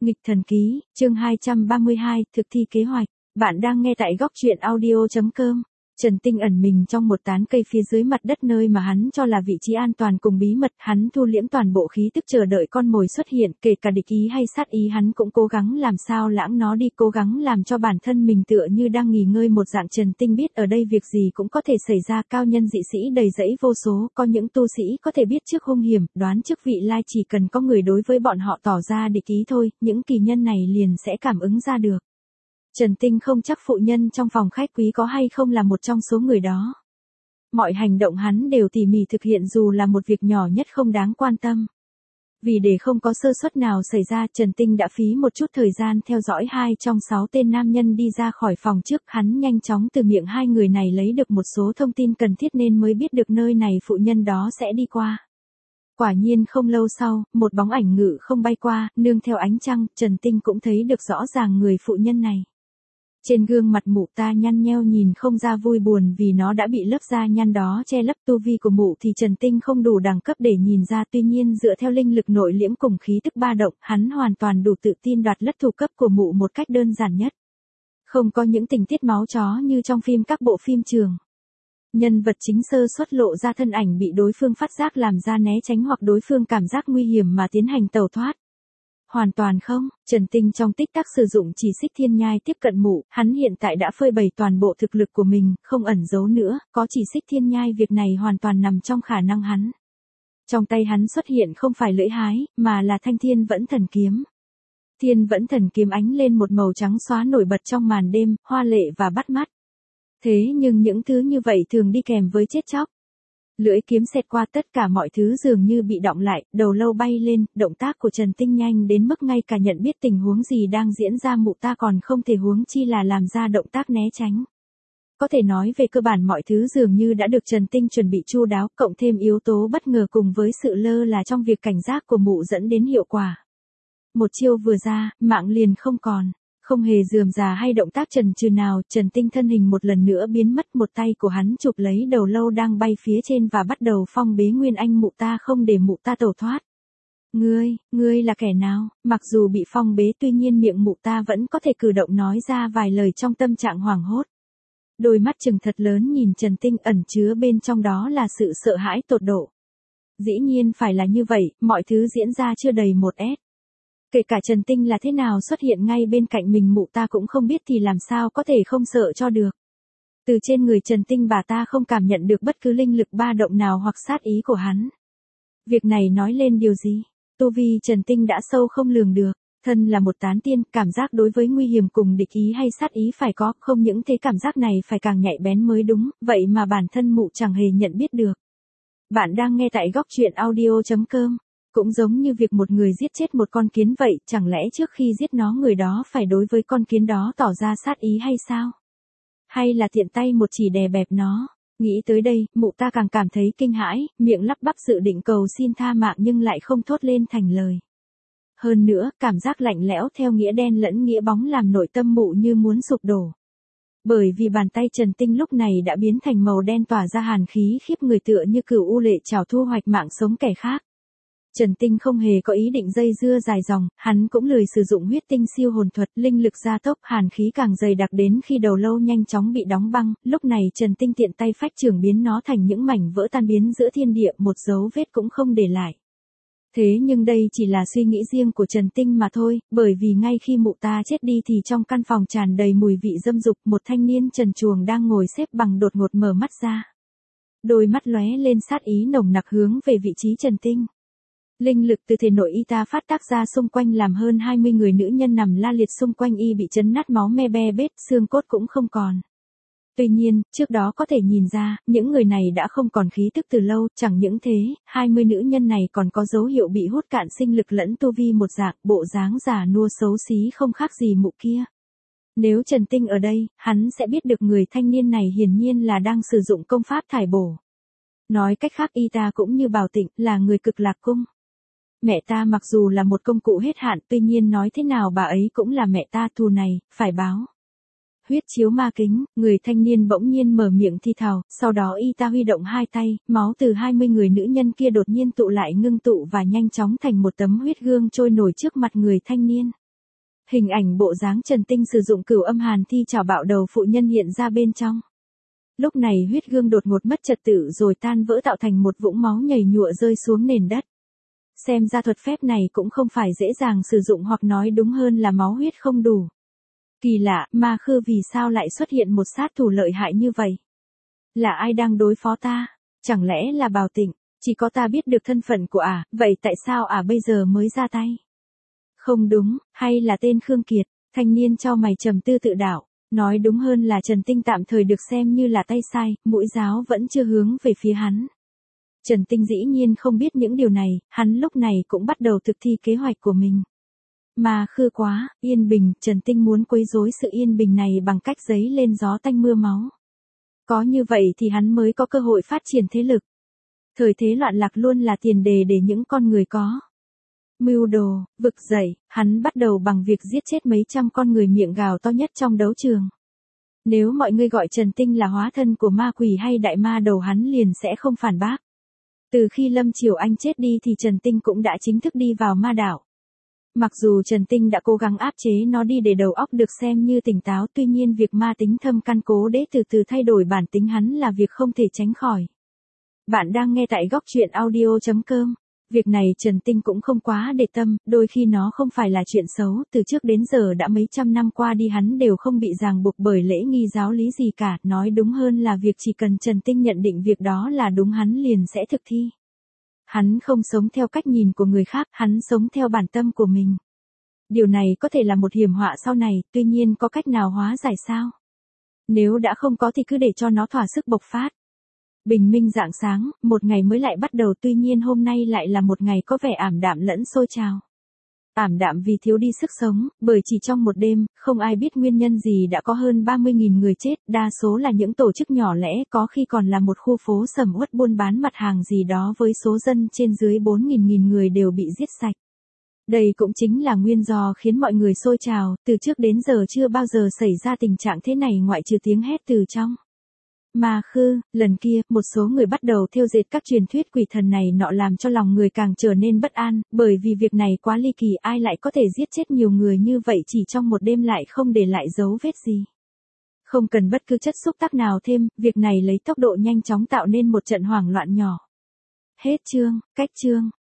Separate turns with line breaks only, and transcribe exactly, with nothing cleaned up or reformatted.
Nghịch thần ký, chương hai trăm ba mươi hai, thực thi kế hoạch. Bạn đang nghe tại góc truyện audio chấm com. Trần Tinh ẩn mình trong một tán cây phía dưới mặt đất nơi mà hắn cho là vị trí an toàn cùng bí mật, hắn thu liễm toàn bộ khí tức chờ đợi con mồi xuất hiện, kể cả địch ý hay sát ý hắn cũng cố gắng làm sao lãng nó đi, cố gắng làm cho bản thân mình tựa như đang nghỉ ngơi một dạng. Trần Tinh biết ở đây việc gì cũng có thể xảy ra, cao nhân dị sĩ đầy rẫy vô số, có những tu sĩ có thể biết trước hung hiểm, đoán trước vị lai, chỉ cần có người đối với bọn họ tỏ ra địch ý thôi, những kỳ nhân này liền sẽ cảm ứng ra được. Trần Tinh không chắc phụ nhân trong phòng khách quý có hay không là một trong số người đó. Mọi hành động hắn đều tỉ mỉ thực hiện dù là một việc nhỏ nhất không đáng quan tâm. Vì để không có sơ suất nào xảy ra, Trần Tinh đã phí một chút thời gian theo dõi hai trong sáu tên nam nhân đi ra khỏi phòng trước, hắn nhanh chóng từ miệng hai người này lấy được một số thông tin cần thiết nên mới biết được nơi này phụ nhân đó sẽ đi qua. Quả nhiên không lâu sau, một bóng ảnh ngự không bay qua, nương theo ánh trăng, Trần Tinh cũng thấy được rõ ràng người phụ nhân này. Trên gương mặt mụ ta nhăn nheo nhìn không ra vui buồn vì nó đã bị lớp da nhăn đó che lấp. Tu vi của mụ thì Trần Tinh không đủ đẳng cấp để nhìn ra, tuy nhiên dựa theo linh lực nội liễm cùng khí tức ba động, hắn hoàn toàn đủ tự tin đoạt lất thủ cấp của mụ một cách đơn giản nhất. Không có những tình tiết máu chó như trong phim các bộ phim trường. Nhân vật chính sơ suất lộ ra thân ảnh bị đối phương phát giác làm ra né tránh hoặc đối phương cảm giác nguy hiểm mà tiến hành tẩu thoát. Hoàn toàn không, Trần Tinh trong tích tắc sử dụng chỉ xích thiên nhai tiếp cận mụ, hắn hiện tại đã phơi bày toàn bộ thực lực của mình, không ẩn giấu nữa, có chỉ xích thiên nhai việc này hoàn toàn nằm trong khả năng hắn. Trong tay hắn xuất hiện không phải lưỡi hái, mà là thanh thiên vẫn thần kiếm. Thiên vẫn thần kiếm ánh lên một màu trắng xóa nổi bật trong màn đêm, hoa lệ và bắt mắt. Thế nhưng những thứ như vậy thường đi kèm với chết chóc. Lưỡi kiếm xẹt qua tất cả mọi thứ dường như bị đọng lại, đầu lâu bay lên, động tác của Trần Tinh nhanh đến mức ngay cả nhận biết tình huống gì đang diễn ra mụ ta còn không thể huống chi là làm ra động tác né tránh. Có thể nói về cơ bản mọi thứ dường như đã được Trần Tinh chuẩn bị chu đáo, cộng thêm yếu tố bất ngờ cùng với sự lơ là trong việc cảnh giác của mụ dẫn đến hiệu quả. Một chiêu vừa ra, mạng liền không còn. Không hề rườm rà hay động tác chần chừ nào, Trần Tinh thân hình một lần nữa biến mất, một tay của hắn chụp lấy đầu lâu đang bay phía trên và bắt đầu phong bế nguyên anh mụ ta không để mụ ta tẩu thoát. Ngươi, ngươi là kẻ nào? Mặc dù bị phong bế tuy nhiên miệng mụ ta vẫn có thể cử động nói ra vài lời trong tâm trạng hoảng hốt. Đôi mắt trừng thật lớn nhìn Trần Tinh, ẩn chứa bên trong đó là sự sợ hãi tột độ. Dĩ nhiên phải là như vậy, mọi thứ diễn ra chưa đầy một ét. Kể cả Trần Tinh là thế nào xuất hiện ngay bên cạnh mình mụ ta cũng không biết thì làm sao có thể không sợ cho được. Từ trên người Trần Tinh bà ta không cảm nhận được bất cứ linh lực ba động nào hoặc sát ý của hắn. Việc này nói lên điều gì? Tu vi Trần Tinh đã sâu không lường được. Thân là một tán tiên, cảm giác đối với nguy hiểm cùng địch ý hay sát ý phải có, không những thế cảm giác này phải càng nhạy bén mới đúng, vậy mà bản thân mụ chẳng hề nhận biết được. Bạn đang nghe tại góc truyện audio chấm com. Cũng giống như việc một người giết chết một con kiến vậy, chẳng lẽ trước khi giết nó người đó phải đối với con kiến đó tỏ ra sát ý hay sao? Hay là tiện tay một chỉ đè bẹp nó? Nghĩ tới đây, mụ ta càng cảm thấy kinh hãi, miệng lắp bắp dự định cầu xin tha mạng nhưng lại không thốt lên thành lời. Hơn nữa, cảm giác lạnh lẽo theo nghĩa đen lẫn nghĩa bóng làm nội tâm mụ như muốn sụp đổ. Bởi vì bàn tay Trần Tinh lúc này đã biến thành màu đen tỏa ra hàn khí khiếp người tựa như cửu u lệ trảo thu hoạch mạng sống kẻ khác. Trần Tinh không hề có ý định dây dưa dài dòng, hắn cũng lười sử dụng huyết tinh siêu hồn thuật, linh lực gia tốc, hàn khí càng dày đặc đến khi đầu lâu nhanh chóng bị đóng băng, lúc này Trần Tinh tiện tay phách chưởng biến nó thành những mảnh vỡ tan biến giữa thiên địa, một dấu vết cũng không để lại. Thế nhưng đây chỉ là suy nghĩ riêng của Trần Tinh mà thôi, bởi vì ngay khi mụ ta chết đi thì trong căn phòng tràn đầy mùi vị dâm dục, một thanh niên trần truồng đang ngồi xếp bằng đột ngột mở mắt ra. Đôi mắt lóe lên sát ý nồng nặc hướng về vị trí Trần Tinh. Linh lực từ thể nội y ta phát tác ra xung quanh làm hơn hai mươi người nữ nhân nằm la liệt xung quanh y bị chấn nát máu me be bết, xương cốt cũng không còn. Tuy nhiên, trước đó có thể nhìn ra, những người này đã không còn khí tức từ lâu, chẳng những thế, hai mươi nữ nhân này còn có dấu hiệu bị hút cạn sinh lực lẫn tu vi một dạng, bộ dáng già nua xấu xí không khác gì mụ kia. Nếu Trần Tinh ở đây, hắn sẽ biết được người thanh niên này hiển nhiên là đang sử dụng công pháp thải bổ. Nói cách khác y ta cũng như Bảo Tịnh, là người cực lạc cung. Mẹ ta mặc dù là một công cụ hết hạn, tuy nhiên nói thế nào bà ấy cũng là mẹ ta, thù này, phải báo. Huyết chiếu ma kính, người thanh niên bỗng nhiên mở miệng thi thào, sau đó y ta huy động hai tay, máu từ hai mươi người nữ nhân kia đột nhiên tụ lại ngưng tụ và nhanh chóng thành một tấm huyết gương trôi nổi trước mặt người thanh niên. hình ảnh bộ dáng Trần Tinh sử dụng cửu âm hàn thi chảo bạo đầu phụ nhân hiện ra bên trong. Lúc này huyết gương đột ngột mất trật tự rồi tan vỡ tạo thành một vũng máu nhầy nhụa rơi xuống nền đất. Xem ra thuật phép này cũng không phải dễ dàng sử dụng hoặc nói đúng hơn là máu huyết không đủ. Kỳ lạ, Ma Khư vì sao lại xuất hiện một sát thủ lợi hại như vậy? Là ai đang đối phó ta? Chẳng lẽ là Bào Tịnh? Chỉ có ta biết được thân phận của ả, vậy tại sao ả bây giờ mới ra tay? Không đúng, hay là tên Khương Kiệt? Thanh niên cho mày trầm tư tự đạo. Nói đúng hơn là Trần Tinh tạm thời được xem như là tay sai, mũi giáo vẫn chưa hướng về phía hắn. Trần Tinh dĩ nhiên không biết những điều này, hắn lúc này cũng bắt đầu thực thi kế hoạch của mình. Ma Khư quá, yên bình, Trần Tinh muốn quấy rối sự yên bình này bằng cách giấy lên gió tanh mưa máu. Có như vậy thì hắn mới có cơ hội phát triển thế lực. Thời thế loạn lạc luôn là tiền đề để những con người có mưu đồ, vực dậy, hắn bắt đầu bằng việc giết chết mấy trăm con người miệng gào to nhất trong đấu trường. Nếu mọi người gọi Trần Tinh là hóa thân của ma quỷ hay đại ma đầu hắn liền sẽ không phản bác. Từ khi Lâm Triều Anh chết đi thì Trần Tinh cũng đã chính thức đi vào ma đảo. Mặc dù Trần Tinh đã cố gắng áp chế nó đi để đầu óc được xem như tỉnh táo, tuy nhiên việc ma tính thâm căn cố đế từ từ thay đổi bản tính hắn là việc không thể tránh khỏi. Bạn đang nghe tại góc truyện audio chấm com. Việc này Trần Tinh cũng không quá để tâm, đôi khi nó không phải là chuyện xấu, từ trước đến giờ đã mấy trăm năm qua đi hắn đều không bị ràng buộc bởi lễ nghi giáo lý gì cả, nói đúng hơn là việc chỉ cần Trần Tinh nhận định việc đó là đúng hắn liền sẽ thực thi. Hắn không sống theo cách nhìn của người khác, hắn sống theo bản tâm của mình. Điều này có thể là một hiểm họa sau này, tuy nhiên có cách nào hóa giải sao? Nếu đã không có thì cứ để cho nó thỏa sức bộc phát. Bình minh rạng sáng, một ngày mới lại bắt đầu, tuy nhiên hôm nay lại là một ngày có vẻ ảm đạm lẫn sôi trào. Ảm đạm vì thiếu đi sức sống, bởi chỉ trong một đêm, không ai biết nguyên nhân gì đã có hơn ba mươi nghìn người chết, đa số là những tổ chức nhỏ lẻ, có khi còn là một khu phố sầm uất buôn bán mặt hàng gì đó với số dân trên dưới bốn nghìn nghìn người đều bị giết sạch. Đây cũng chính là nguyên do khiến mọi người sôi trào, từ trước đến giờ chưa bao giờ xảy ra tình trạng thế này ngoại trừ tiếng hét từ trong. Ma Khư, lần kia, một số người bắt đầu thêu dệt các truyền thuyết quỷ thần này nọ làm cho lòng người càng trở nên bất an, bởi vì việc này quá ly kỳ, ai lại có thể giết chết nhiều người như vậy chỉ trong một đêm lại không để lại dấu vết gì. Không cần bất cứ chất xúc tác nào thêm, việc này lấy tốc độ nhanh chóng tạo nên một trận hoảng loạn nhỏ. Hết chương, cách chương.